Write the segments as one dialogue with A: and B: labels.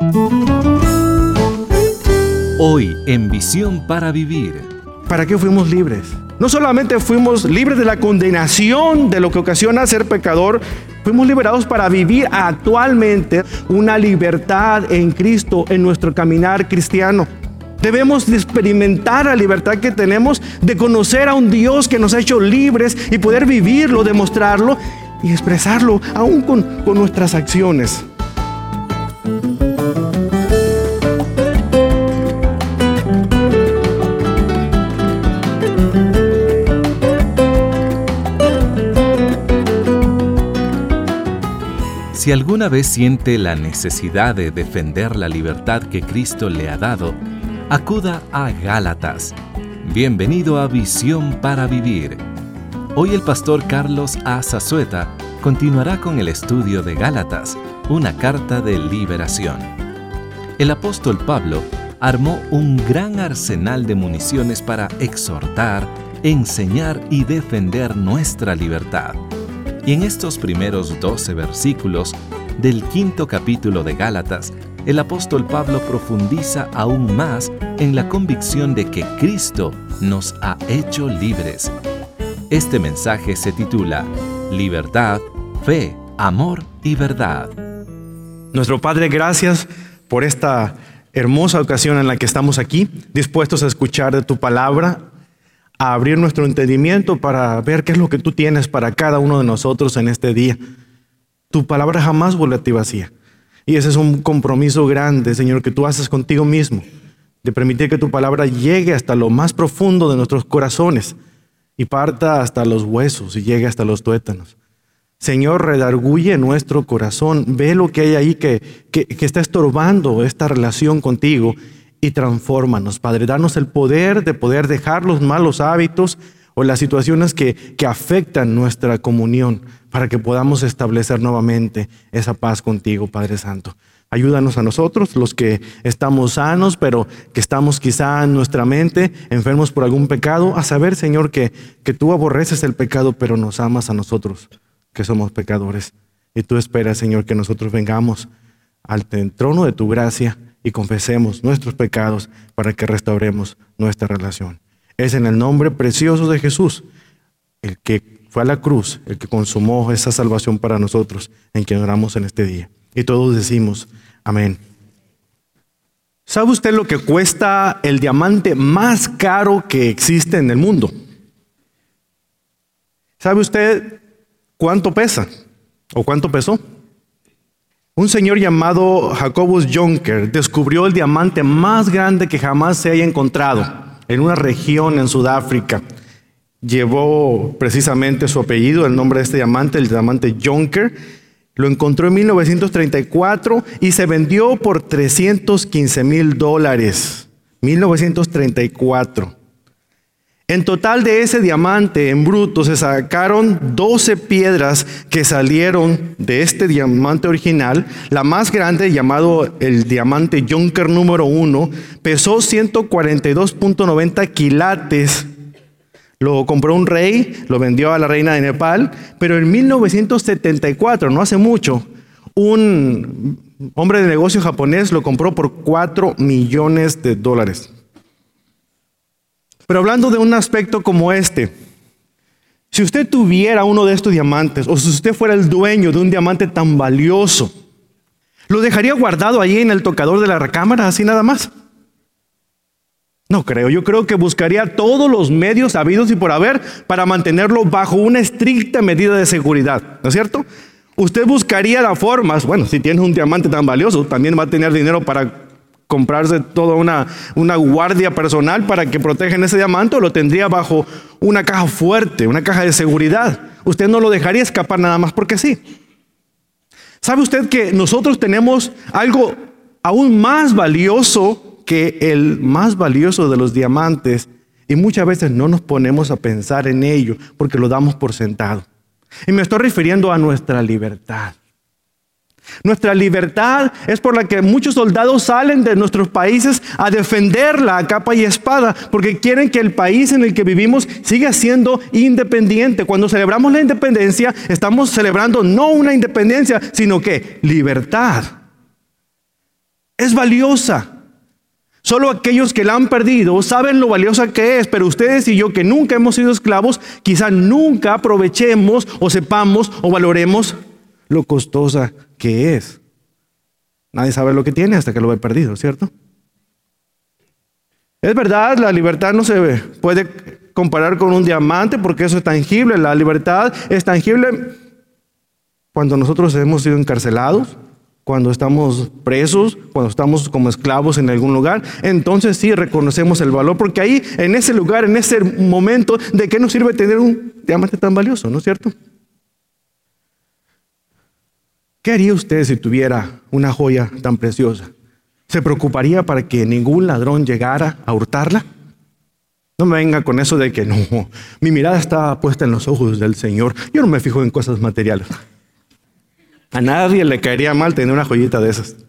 A: Hoy en Visión para Vivir.
B: ¿Para qué fuimos libres? No solamente fuimos libres de la condenación de lo que ocasiona ser pecador, fuimos liberados para vivir actualmente una libertad en Cristo en nuestro caminar cristiano. Debemos de experimentar la libertad que tenemos de conocer a un Dios que nos ha hecho libres y poder vivirlo, demostrarlo y expresarlo aún con nuestras acciones.
A: Si alguna vez siente la necesidad de defender la libertad que Cristo le ha dado, acuda a Gálatas. Bienvenido a Visión para Vivir. Hoy el pastor Carlos A. Zazueta continuará con el estudio de Gálatas, una carta de liberación. El apóstol Pablo armó un gran arsenal de municiones para exhortar, enseñar y defender nuestra libertad. Y en estos primeros 12 versículos del 5º capítulo de Gálatas, el apóstol Pablo profundiza aún más en la convicción de que Cristo nos ha hecho libres. Este mensaje se titula Libertad, Fe, Amor y Verdad.
B: Nuestro Padre, gracias por esta hermosa ocasión en la que estamos aquí, dispuestos a escuchar de tu palabra, a abrir nuestro entendimiento para ver qué es lo que tú tienes para cada uno de nosotros en este día. Tu palabra jamás vuelve a ti vacía. Y ese es un compromiso grande, Señor, que tú haces contigo mismo, de permitir que tu palabra llegue hasta lo más profundo de nuestros corazones y parta hasta los huesos y llegue hasta los tuétanos. Señor, redarguye nuestro corazón, ve lo que hay ahí que está estorbando esta relación contigo y transfórmanos, Padre. Danos el poder de poder dejar los malos hábitos o las situaciones que afectan nuestra comunión para que podamos establecer nuevamente esa paz contigo, Padre Santo. Ayúdanos a nosotros, los que estamos sanos, pero que estamos quizá en nuestra mente enfermos por algún pecado, a saber, Señor, que tú aborreces el pecado, pero nos amas a nosotros, que somos pecadores. Y tú esperas, Señor, que nosotros vengamos al trono de tu gracia y confesemos nuestros pecados para que restauremos nuestra relación. Es en el nombre precioso de Jesús, el que fue a la cruz, el que consumó esa salvación para nosotros, en quien oramos en este día. Y todos decimos, amén. ¿Sabe usted lo que cuesta el diamante más caro que existe en el mundo? ¿Sabe usted cuánto pesa o cuánto pesó? Un señor llamado Jacobus Jonker descubrió el diamante más grande que jamás se haya encontrado en una región en Sudáfrica. Llevó precisamente su apellido, el nombre de este diamante, el diamante Jonker. Lo encontró en 1934 y se vendió por $315,000. 1934. En total de ese diamante en bruto se sacaron 12 piedras que salieron de este diamante original. La más grande, llamado el diamante Jonker número 1, pesó 142.90 quilates. Lo compró un rey, lo vendió a la reina de Nepal, pero en 1974, no hace mucho, un hombre de negocio japonés lo compró por $4 millones. Pero hablando de un aspecto como este, si usted tuviera uno de estos diamantes, o si usted fuera el dueño de un diamante tan valioso, ¿lo dejaría guardado ahí en el tocador de la recámara, así nada más? No creo. Yo creo que buscaría todos los medios habidos y por haber para mantenerlo bajo una estricta medida de seguridad, ¿no es cierto? Usted buscaría las formas. Bueno, si tiene un diamante tan valioso, también va a tener dinero para comprarse toda una guardia personal para que protejan ese diamante, o lo tendría bajo una caja fuerte, una caja de seguridad. Usted no lo dejaría escapar nada más porque sí. ¿Sabe usted que nosotros tenemos algo aún más valioso que el más valioso de los diamantes? Y muchas veces no nos ponemos a pensar en ello porque lo damos por sentado. Y me estoy refiriendo a nuestra libertad. Nuestra libertad es por la que muchos soldados salen de nuestros países a defenderla a capa y espada, porque quieren que el país en el que vivimos siga siendo independiente. Cuando celebramos la independencia, estamos celebrando no una independencia, sino que libertad. es valiosa. Solo aquellos que la han perdido saben lo valiosa que es, pero ustedes y yo que nunca hemos sido esclavos, quizá nunca aprovechemos o sepamos o valoremos lo costosa que es. Nadie sabe lo que tiene hasta que lo ve perdido, ¿cierto? Es verdad, la libertad no se puede comparar con un diamante porque eso es tangible. La libertad es tangible cuando nosotros hemos sido encarcelados, cuando estamos presos, cuando estamos como esclavos en algún lugar. Entonces sí reconocemos el valor, porque ahí, en ese lugar, en ese momento, ¿de qué nos sirve tener un diamante tan valioso? ¿No es cierto? ¿Qué haría usted si tuviera una joya tan preciosa? ¿Se preocuparía para que ningún ladrón llegara a hurtarla? No me venga con eso de que no, mi mirada está puesta en los ojos del Señor. Yo no me fijo en cosas materiales. A nadie le caería mal tener una joyita de esas.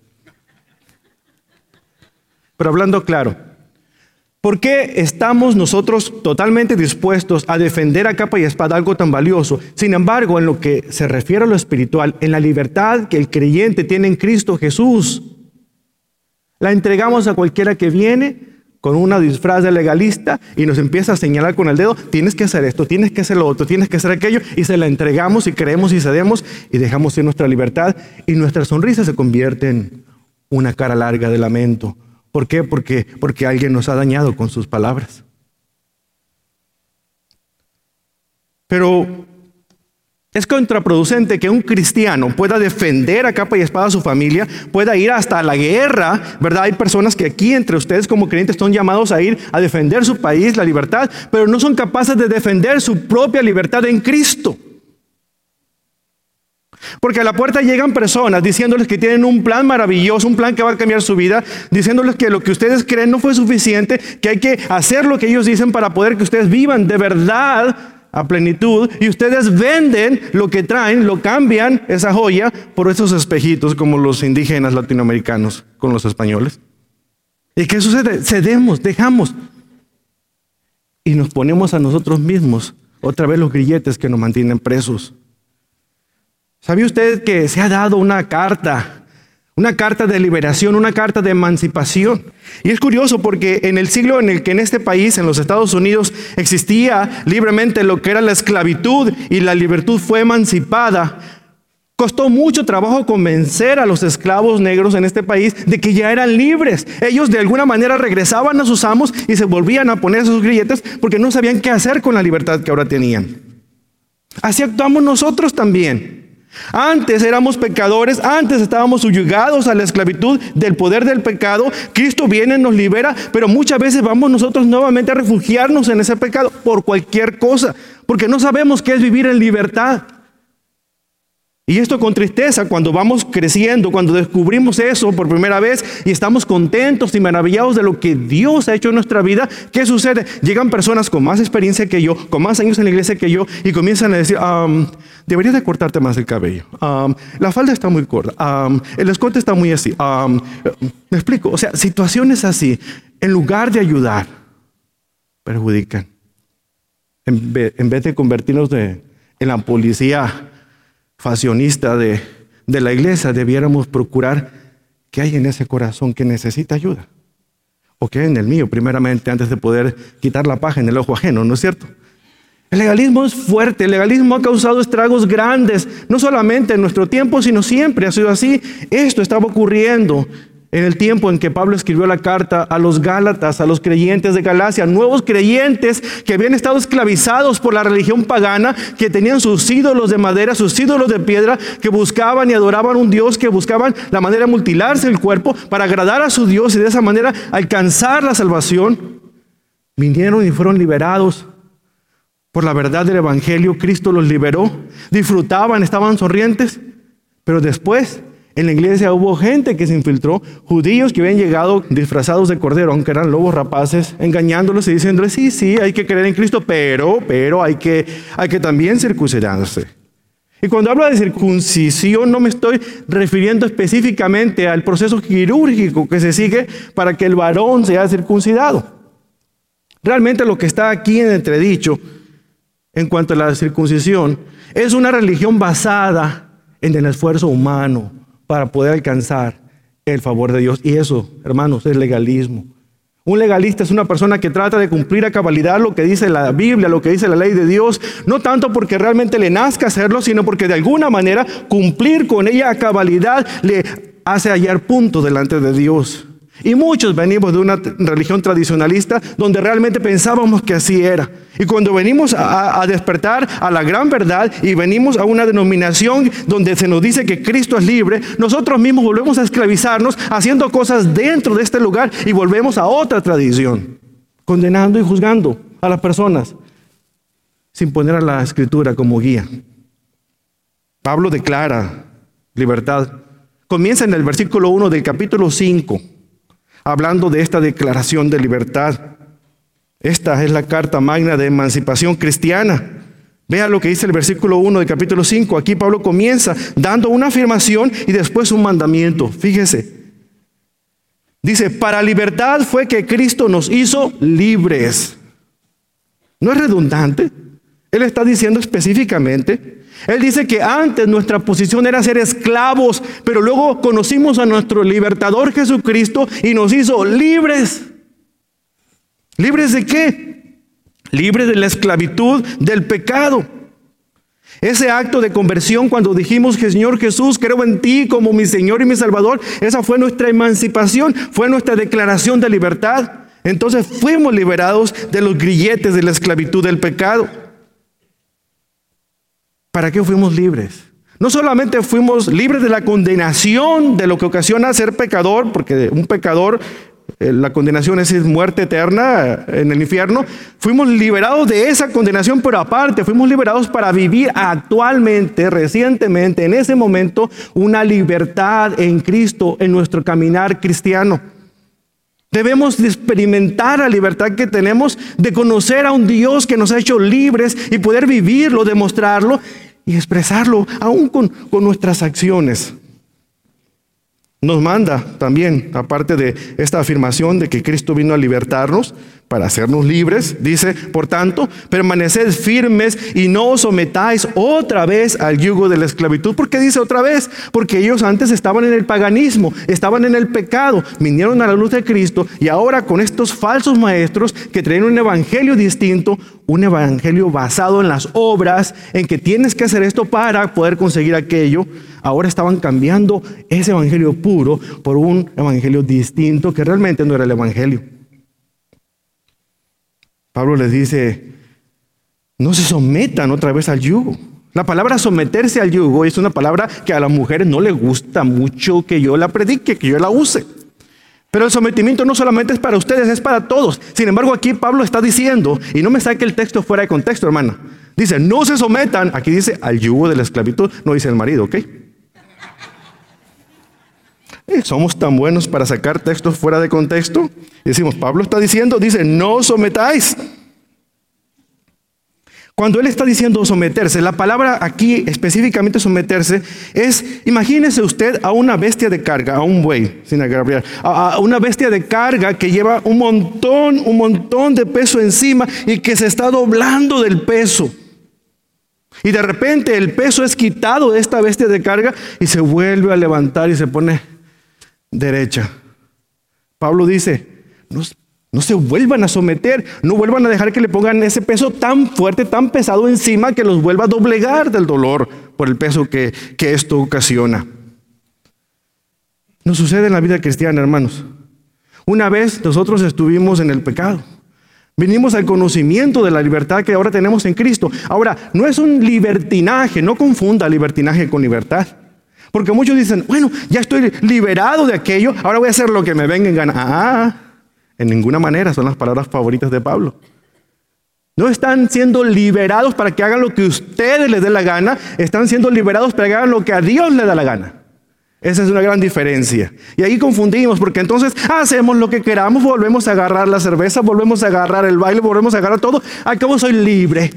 B: Pero hablando claro, ¿por qué estamos nosotros totalmente dispuestos a defender a capa y espada algo tan valioso? Sin embargo, en lo que se refiere a lo espiritual, en la libertad que el creyente tiene en Cristo Jesús, la entregamos a cualquiera que viene con una disfraz de legalista y nos empieza a señalar con el dedo, tienes que hacer esto, tienes que hacer lo otro, tienes que hacer aquello, y se la entregamos y creemos y cedemos y dejamos ir nuestra libertad, y nuestra sonrisa se convierte en una cara larga de lamento. ¿Por qué? Porque alguien nos ha dañado con sus palabras. Pero es contraproducente que un cristiano pueda defender a capa y espada a su familia, pueda ir hasta la guerra, ¿verdad? Hay personas que aquí entre ustedes como creyentes son llamados a ir a defender su país, la libertad, pero no son capaces de defender su propia libertad en Cristo. Porque a la puerta llegan personas diciéndoles que tienen un plan maravilloso, un plan que va a cambiar su vida, diciéndoles que lo que ustedes creen no fue suficiente, que hay que hacer lo que ellos dicen para poder que ustedes vivan de verdad a plenitud, y ustedes venden lo que traen, lo cambian, esa joya, por esos espejitos como los indígenas latinoamericanos con los españoles. ¿Y qué sucede? Cedemos, dejamos, y nos ponemos a nosotros mismos otra vez los grilletes que nos mantienen presos. ¿Sabía usted que se ha dado una carta de liberación, una carta de emancipación? Y es curioso porque en el siglo en el que en este país, en los Estados Unidos, existía libremente lo que era la esclavitud y la libertad fue emancipada, costó mucho trabajo convencer a los esclavos negros en este país de que ya eran libres. Ellos de alguna manera regresaban a sus amos y se volvían a poner sus grilletes porque no sabían qué hacer con la libertad que ahora tenían. Así actuamos nosotros también. Antes éramos pecadores, antes estábamos subyugados a la esclavitud del poder del pecado. Cristo viene, nos libera, pero muchas veces vamos nosotros nuevamente a refugiarnos en ese pecado por cualquier cosa, porque no sabemos qué es vivir en libertad. Y esto con tristeza, cuando vamos creciendo, cuando descubrimos eso por primera vez y estamos contentos y maravillados de lo que Dios ha hecho en nuestra vida, ¿qué sucede? Llegan personas con más experiencia que yo, con más años en la iglesia que yo, y comienzan a decir, deberías de cortarte más el cabello, la falda está muy corta, el escote está muy así. ¿Me explico? O sea, situaciones así, en lugar de ayudar, perjudican. En vez de convertirnos en la policía fashionista de la iglesia, debiéramos procurar qué hay en ese corazón que necesita ayuda, o qué hay en el mío primeramente, antes de poder quitar la paja en el ojo ajeno, ¿no es cierto? El legalismo es fuerte, el legalismo ha causado estragos grandes, no solamente en nuestro tiempo, sino siempre ha sido así. Esto estaba ocurriendo en el tiempo en que Pablo escribió la carta a los Gálatas, a los creyentes de Galacia, nuevos creyentes que habían estado esclavizados por la religión pagana, que tenían sus ídolos de madera, sus ídolos de piedra, que buscaban y adoraban un Dios, que buscaban la manera de mutilarse el cuerpo para agradar a su Dios y de esa manera alcanzar la salvación. Vinieron y fueron liberados por la verdad del Evangelio. Cristo los liberó, disfrutaban, estaban sonrientes, pero después en la iglesia hubo gente que se infiltró, judíos que habían llegado disfrazados de cordero, aunque eran lobos rapaces, engañándolos y diciéndoles, sí, hay que creer en Cristo, pero hay que también circuncidarse. Y cuando hablo de circuncisión, no me estoy refiriendo específicamente al proceso quirúrgico que se sigue para que el varón sea circuncidado. Realmente lo que está aquí en entredicho en cuanto a la circuncisión es una religión basada en el esfuerzo humano para poder alcanzar el favor de Dios. Y eso, hermanos, es legalismo. Un legalista es una persona que trata de cumplir a cabalidad lo que dice la Biblia, lo que dice la ley de Dios, no tanto porque realmente le nazca hacerlo, sino porque de alguna manera cumplir con ella a cabalidad le hace hallar punto delante de Dios. Y muchos venimos de una religión tradicionalista donde realmente pensábamos que así era. Y cuando venimos a despertar a la gran verdad y venimos a una denominación donde se nos dice que Cristo es libre, nosotros mismos volvemos a esclavizarnos haciendo cosas dentro de este lugar y volvemos a otra tradición, condenando y juzgando a las personas sin poner a la Escritura como guía. Pablo declara libertad. Comienza en el versículo 1 del capítulo 5. Hablando de esta declaración de libertad. Esta es la carta magna de emancipación cristiana. Vea lo que dice el versículo 1 del capítulo 5. Aquí Pablo comienza dando una afirmación y después un mandamiento. Fíjese. Dice, para libertad fue que Cristo nos hizo libres. ¿No es redundante? Él está diciendo específicamente. Él dice que antes nuestra posición era ser esclavos, pero luego conocimos a nuestro libertador Jesucristo y nos hizo libres. ¿Libres de qué? Libres de la esclavitud del pecado. Ese acto de conversión cuando dijimos, Señor Jesús, creo en ti como mi Señor y mi Salvador, esa fue nuestra emancipación, fue nuestra declaración de libertad. Entonces fuimos liberados de los grilletes de la esclavitud del pecado. ¿Para qué fuimos libres? No solamente fuimos libres de la condenación de lo que ocasiona ser pecador, porque un pecador, la condenación es muerte eterna en el infierno. Fuimos liberados de esa condenación, pero aparte fuimos liberados para vivir actualmente, recientemente, en ese momento, una libertad en Cristo, en nuestro caminar cristiano. Debemos de experimentar la libertad que tenemos de conocer a un Dios que nos ha hecho libres y poder vivirlo, demostrarlo y expresarlo aún con nuestras acciones. Nos manda también, aparte de esta afirmación de que Cristo vino a libertarnos para hacernos libres, dice, por tanto, permaneced firmes y no os sometáis otra vez al yugo de la esclavitud. ¿Por qué dice otra vez? Porque ellos antes estaban en el paganismo, estaban en el pecado, vinieron a la luz de Cristo y ahora con estos falsos maestros que traen un evangelio distinto, un evangelio basado en las obras, en que tienes que hacer esto para poder conseguir aquello. Ahora estaban cambiando ese evangelio puro por un evangelio distinto que realmente no era el evangelio. Pablo les dice, no se sometan otra vez al yugo. La palabra someterse al yugo es una palabra que a las mujeres no les gusta mucho que yo la predique, que yo la use. Pero el sometimiento no solamente es para ustedes, es para todos. Sin embargo, aquí Pablo está diciendo, y no me saque el texto fuera de contexto, hermana. Dice, no se sometan, aquí dice, al yugo de la esclavitud, no dice el marido, ¿ok? Somos tan buenos para sacar textos fuera de contexto. Y decimos, Pablo está diciendo, dice, no os sometáis. Cuando él está diciendo someterse, la palabra aquí específicamente someterse es, imagínese usted a una bestia de carga, a un buey, sin agraviar, a una bestia de carga que lleva un montón de peso encima y que se está doblando del peso. Y de repente el peso es quitado de esta bestia de carga y se vuelve a levantar y se pone derecha. Pablo dice, no se vuelvan a someter, no vuelvan a dejar que le pongan ese peso tan fuerte, tan pesado encima que los vuelva a doblegar del dolor por el peso que esto ocasiona. Nos sucede en la vida cristiana, hermanos. Una vez nosotros estuvimos en el pecado. Vinimos al conocimiento de la libertad que ahora tenemos en Cristo. Ahora, no es un libertinaje, no confunda libertinaje con libertad. Porque muchos dicen, bueno, ya estoy liberado de aquello, ahora voy a hacer lo que me venga en gana. En ninguna manera, son las palabras favoritas de Pablo. No están siendo liberados para que hagan lo que a ustedes les dé la gana, están siendo liberados para que hagan lo que a Dios le da la gana. Esa es una gran diferencia. Y ahí confundimos, porque entonces hacemos lo que queramos, volvemos a agarrar la cerveza, volvemos a agarrar el baile, volvemos a agarrar todo. Al cabo soy libre.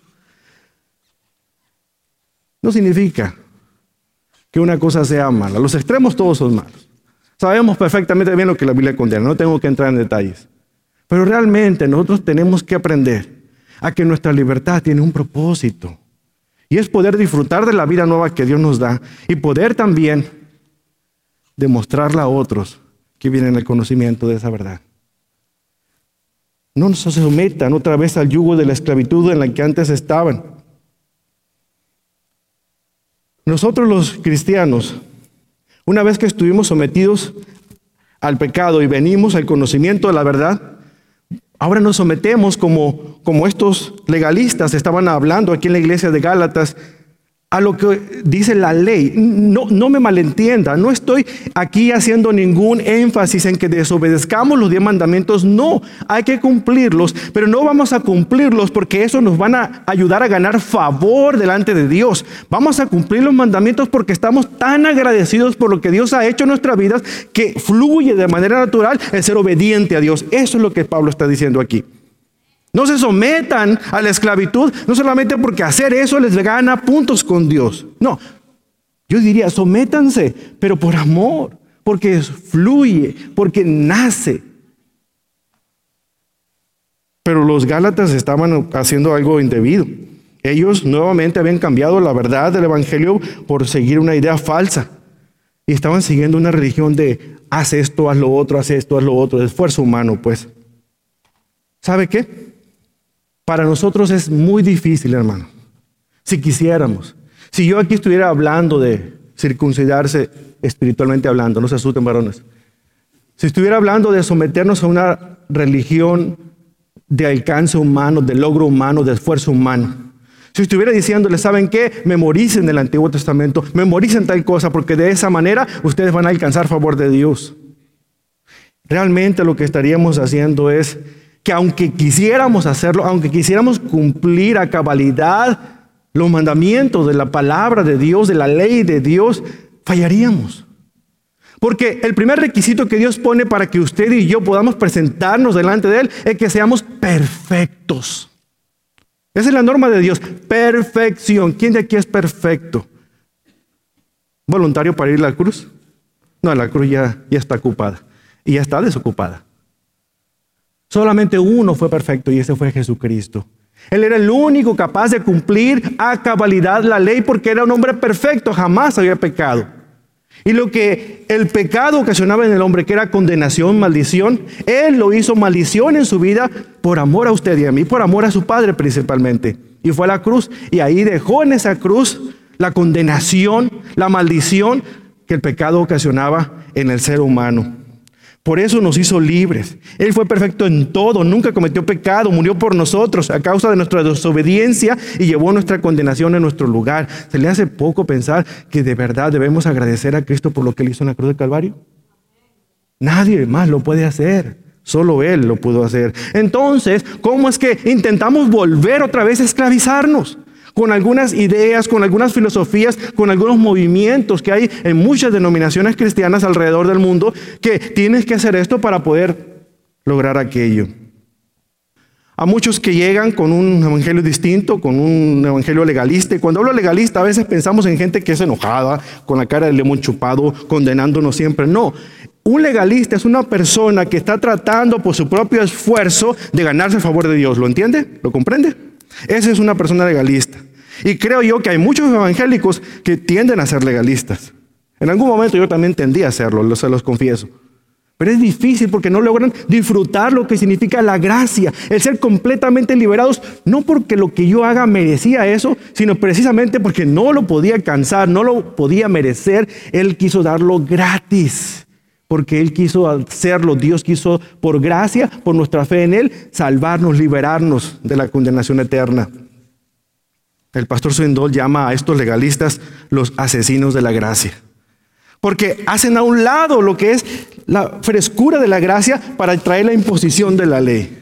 B: No significa que una cosa sea mala. Los extremos todos son malos. Sabemos perfectamente bien lo que la Biblia condena, no tengo que entrar en detalles. Pero realmente nosotros tenemos que aprender a que nuestra libertad tiene un propósito. Y es poder disfrutar de la vida nueva que Dios nos da y poder también demostrarla a otros que vienen al conocimiento de esa verdad. No se sometan otra vez al yugo de la esclavitud en la que antes estaban. Nosotros los cristianos, una vez que estuvimos sometidos al pecado y venimos al conocimiento de la verdad, ahora nos sometemos como estos legalistas estaban hablando aquí en la iglesia de Gálatas, a lo que dice la ley. No me malentienda, no estoy aquí haciendo ningún énfasis en que desobedezcamos los 10 mandamientos. No, hay que cumplirlos, pero no vamos a cumplirlos porque eso nos van a ayudar a ganar favor delante de Dios. Vamos a cumplir los mandamientos porque estamos tan agradecidos por lo que Dios ha hecho en nuestras vidas que fluye de manera natural el ser obediente a Dios. Eso es lo que Pablo está diciendo aquí. No se sometan a la esclavitud, no solamente porque hacer eso les gana puntos con Dios. No, yo diría, sométanse, pero por amor, porque fluye, porque nace. Pero los Gálatas estaban haciendo algo indebido. Ellos nuevamente habían cambiado la verdad del evangelio por seguir una idea falsa. Y estaban siguiendo una religión de haz esto, haz lo otro, haz esto, haz lo otro, de esfuerzo humano, pues. ¿Sabe qué? Para nosotros es muy difícil, hermano. Si quisiéramos. Si yo aquí estuviera hablando de circuncidarse espiritualmente hablando, no se asusten, varones. Si estuviera hablando de someternos a una religión de alcance humano, de logro humano, de esfuerzo humano. Si estuviera diciéndole, ¿saben qué? Memoricen el Antiguo Testamento, memoricen tal cosa, porque de esa manera ustedes van a alcanzar favor de Dios. Realmente lo que estaríamos haciendo es que aunque quisiéramos hacerlo, aunque quisiéramos cumplir a cabalidad los mandamientos de la palabra de Dios, de la ley de Dios, fallaríamos. Porque el primer requisito que Dios pone para que usted y yo podamos presentarnos delante de Él es que seamos perfectos. Esa es la norma de Dios, perfección. ¿Quién de aquí es perfecto? ¿Voluntario para ir a la cruz? No, la cruz ya está ocupada y ya está desocupada. Solamente uno fue perfecto y ese fue Jesucristo. Él era el único capaz de cumplir a cabalidad la ley porque era un hombre perfecto, jamás había pecado. Y lo que el pecado ocasionaba en el hombre, que era condenación, maldición, Él lo hizo maldición en su vida por amor a usted y a mí, por amor a su Padre principalmente. Y fue a la cruz y ahí dejó en esa cruz la condenación, la maldición que el pecado ocasionaba en el ser humano. Por eso nos hizo libres. Él fue perfecto en todo, nunca cometió pecado, murió por nosotros a causa de nuestra desobediencia y llevó nuestra condenación en nuestro lugar. ¿Se le hace poco pensar que de verdad debemos agradecer a Cristo por lo que Él hizo en la cruz del Calvario? Nadie más lo puede hacer, solo Él lo pudo hacer. Entonces, ¿cómo es que intentamos volver otra vez a esclavizarnos? Con algunas ideas, con algunas filosofías, con algunos movimientos que hay en muchas denominaciones cristianas alrededor del mundo, que tienes que hacer esto para poder lograr aquello. A muchos que llegan con un evangelio distinto, con un evangelio legalista, y cuando hablo legalista a veces pensamos en gente que es enojada, con la cara de limón chupado, condenándonos siempre. No, un legalista es una persona que está tratando por su propio esfuerzo de ganarse el favor de Dios. ¿Lo entiende? ¿Lo comprende? Esa es una persona legalista. Y creo yo que hay muchos evangélicos que tienden a ser legalistas. En algún momento yo también tendí a hacerlo, se los confieso. Pero es difícil porque no logran disfrutar lo que significa la gracia, el ser completamente liberados, no porque lo que yo haga merecía eso, sino precisamente porque no lo podía alcanzar, no lo podía merecer. Él quiso darlo gratis. Porque Él quiso hacerlo, Dios quiso por gracia, por nuestra fe en Él, salvarnos, liberarnos de la condenación eterna. El pastor Swindoll llama a estos legalistas los asesinos de la gracia. Porque hacen a un lado lo que es la frescura de la gracia para traer la imposición de la ley.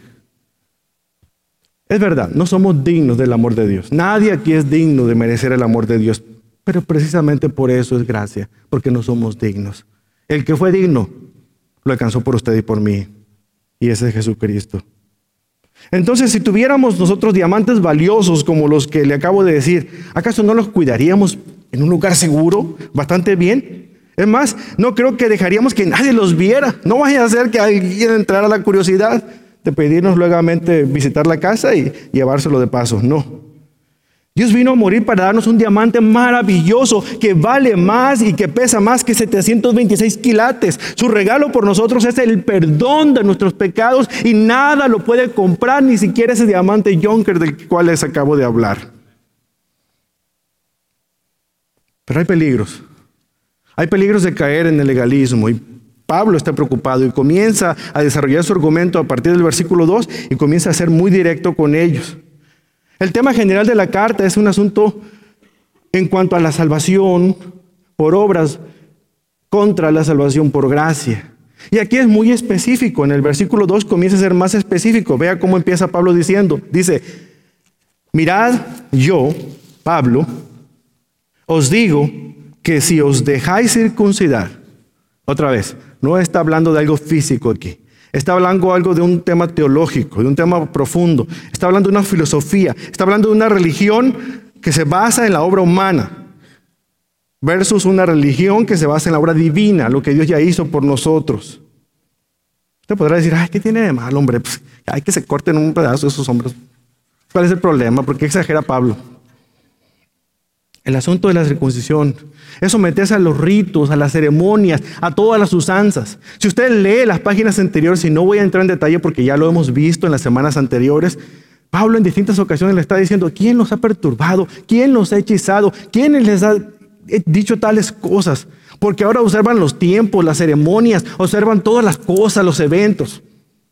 B: Es verdad, no somos dignos del amor de Dios. Nadie aquí es digno de merecer el amor de Dios. Pero precisamente por eso es gracia, porque no somos dignos. El que fue digno lo alcanzó por usted y por mí. Y ese es Jesucristo. Entonces, si tuviéramos nosotros diamantes valiosos como los que le acabo de decir, ¿acaso no los cuidaríamos en un lugar seguro, bastante bien? Es más, no creo que dejaríamos que nadie los viera. No vaya a ser que alguien entrara a la curiosidad de pedirnos luego visitar la casa y llevárselo de paso. No. Dios vino a morir para darnos un diamante maravilloso que vale más y que pesa más que 726 quilates. Su regalo por nosotros es el perdón de nuestros pecados y nada lo puede comprar, ni siquiera ese diamante Jonker del cual les acabo de hablar. Pero hay peligros. Hay peligros de caer en el legalismo y Pablo está preocupado y comienza a desarrollar su argumento a partir del versículo 2 y comienza a ser muy directo con ellos. El tema general de la carta es un asunto en cuanto a la salvación por obras contra la salvación por gracia. Y aquí es muy específico. En el versículo 2 comienza a ser más específico. Vea cómo empieza Pablo diciendo. Dice, mirad, yo, Pablo, os digo que si os dejáis circuncidar, otra vez, no está hablando de algo físico aquí. Está hablando algo de un tema teológico, de un tema profundo. Está hablando de una filosofía. Está hablando de una religión que se basa en la obra humana versus una religión que se basa en la obra divina, lo que Dios ya hizo por nosotros. Usted podrá decir, ay, ¿qué tiene de mal, hombre? Pues, hay que se corten un pedazo esos hombres. ¿Cuál es el problema? ¿Por qué exagera Pablo? El asunto de la circuncisión es someterse a los ritos, a las ceremonias, a todas las usanzas. Si usted lee las páginas anteriores, y no voy a entrar en detalle porque ya lo hemos visto en las semanas anteriores, Pablo en distintas ocasiones le está diciendo, ¿quién los ha perturbado? ¿Quién los ha hechizado? ¿Quién les ha dicho tales cosas? Porque ahora observan los tiempos, las ceremonias, observan todas las cosas, los eventos.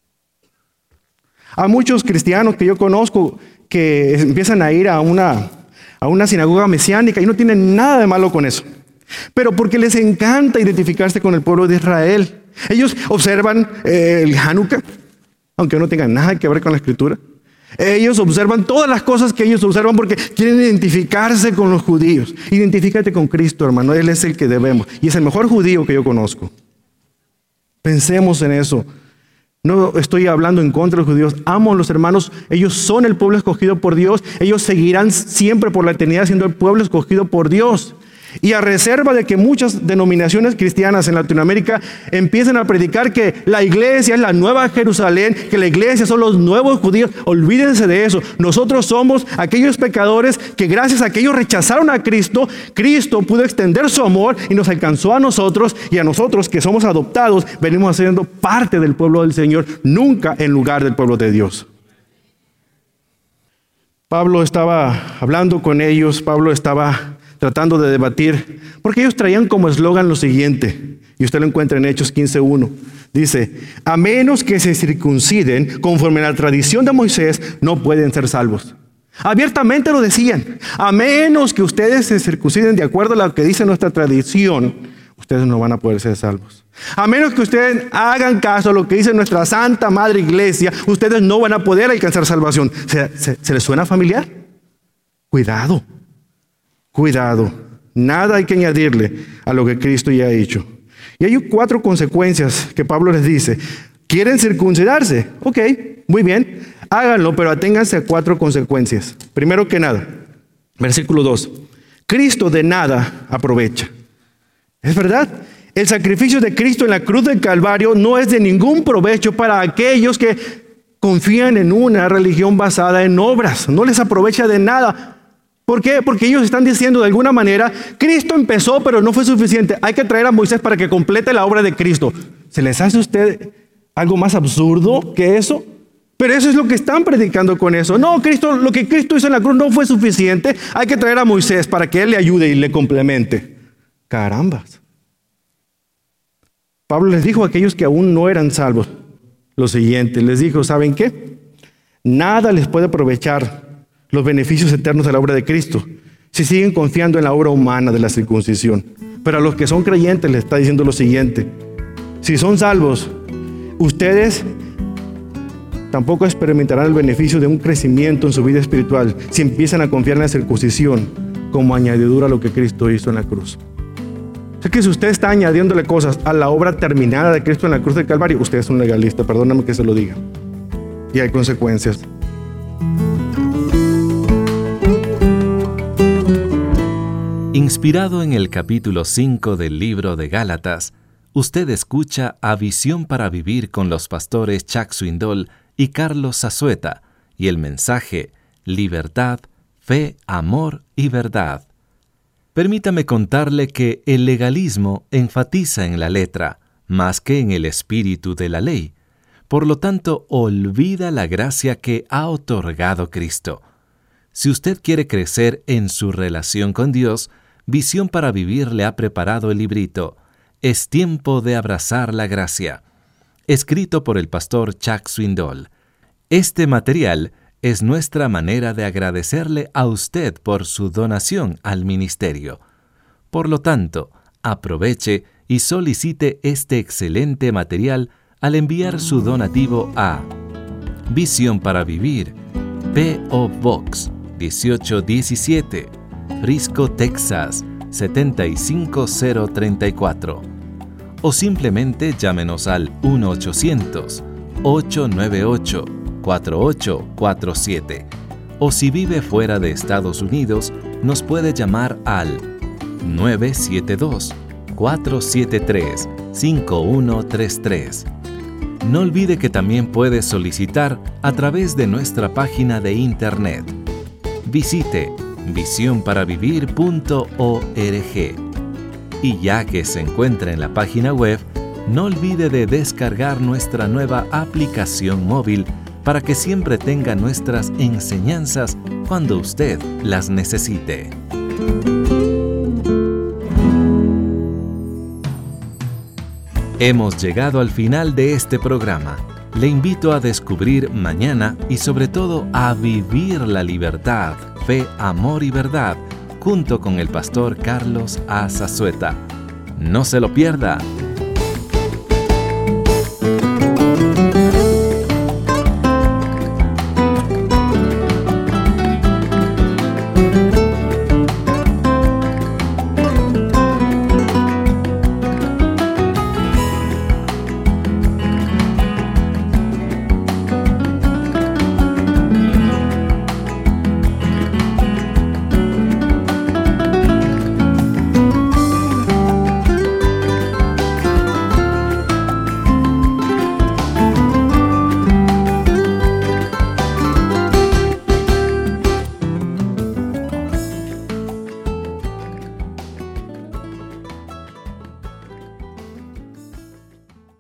B: Hay muchos cristianos que yo conozco que empiezan a ir a una sinagoga mesiánica y no tienen nada de malo con eso. Pero porque les encanta identificarse con el pueblo de Israel. Ellos observan el Hanukkah, aunque no tengan nada que ver con la escritura. Ellos observan todas las cosas que ellos observan porque quieren identificarse con los judíos. Identifícate con Cristo, hermano. Él es el que debemos. Y es el mejor judío que yo conozco. Pensemos en eso. No estoy hablando en contra de los judíos. Amo a los hermanos. Ellos son el pueblo escogido por Dios. Ellos seguirán siempre por la eternidad siendo el pueblo escogido por Dios. Y a reserva de que muchas denominaciones cristianas en Latinoamérica empiecen a predicar que la iglesia es la nueva Jerusalén, que la iglesia son los nuevos judíos, olvídense de eso. Nosotros somos aquellos pecadores que gracias a que ellos rechazaron a Cristo, Cristo pudo extender su amor y nos alcanzó a nosotros, y a nosotros que somos adoptados, venimos siendo parte del pueblo del Señor, nunca en lugar del pueblo de Dios. Pablo estaba hablando con ellos, Pablo estaba tratando de debatir, porque ellos traían como eslogan lo siguiente, y usted lo encuentra en Hechos 15:1. Dice, a menos que se circunciden conforme a la tradición de Moisés, no pueden ser salvos. Abiertamente lo decían, a menos que ustedes se circunciden de acuerdo a lo que dice nuestra tradición, ustedes no van a poder ser salvos. A menos que ustedes hagan caso a lo que dice nuestra Santa Madre Iglesia, ustedes no van a poder alcanzar salvación. ¿Se les suena familiar? Cuidado. Cuidado, nada hay que añadirle a lo que Cristo ya ha hecho. Y hay 4 consecuencias que Pablo les dice. ¿Quieren circuncidarse? Ok, muy bien, háganlo, pero aténganse a 4 consecuencias. Primero que nada, versículo 2. Cristo de nada aprovecha. Es verdad, el sacrificio de Cristo en la cruz del Calvario no es de ningún provecho para aquellos que confían en una religión basada en obras. No les aprovecha de nada. ¿Por qué? Porque ellos están diciendo de alguna manera, Cristo empezó, pero no fue suficiente. Hay que traer a Moisés para que complete la obra de Cristo. ¿Se les hace a usted algo más absurdo que eso? Pero eso es lo que están predicando con eso. No, lo que Cristo hizo en la cruz no fue suficiente. Hay que traer a Moisés para que él le ayude y le complemente. Carambas. Pablo les dijo a aquellos que aún no eran salvos lo siguiente. Les dijo, ¿saben qué? Nada les puede aprovechar los beneficios eternos de la obra de Cristo si siguen confiando en la obra humana de la circuncisión. Pero a los que son creyentes les está diciendo lo siguiente: si son salvos, ustedes tampoco experimentarán el beneficio de un crecimiento en su vida espiritual si empiezan a confiar en la circuncisión como añadidura a lo que Cristo hizo en la cruz. O sea que si usted está añadiéndole cosas a la obra terminada de Cristo en la cruz del Calvario, usted es un legalista, perdóname que se lo diga. Y hay consecuencias.
A: Inspirado en el capítulo 5 del libro de Gálatas, usted escucha a Visión para Vivir con los pastores Chuck Swindoll y Carlos Zazueta y el mensaje Libertad, fe, amor y verdad. Permítame contarle que el legalismo enfatiza en la letra, más que en el espíritu de la ley. Por lo tanto, olvida la gracia que ha otorgado Cristo. Si usted quiere crecer en su relación con Dios, Visión para Vivir le ha preparado el librito Es tiempo de abrazar la gracia, escrito por el pastor Chuck Swindoll. Este material es nuestra manera de agradecerle a usted por su donación al ministerio. Por lo tanto, aproveche y solicite este excelente material al enviar su donativo a Visión para Vivir, P.O. Box 1817, Frisco, Texas 75034. O simplemente llámenos al 1-800-898-4847. O si vive fuera de Estados Unidos, nos puede llamar al 972-473-5133. No olvide que también puede solicitar a través de nuestra página de internet. Visite visionparavivir.org. Y ya que se encuentra en la página web, no olvide de descargar nuestra nueva aplicación móvil para que siempre tenga nuestras enseñanzas cuando usted las necesite. Hemos llegado al final de este programa. Le invito a descubrir mañana y sobre todo a vivir la libertad, fe, amor y verdad junto con el pastor Carlos A. Zazueta. No se lo pierda.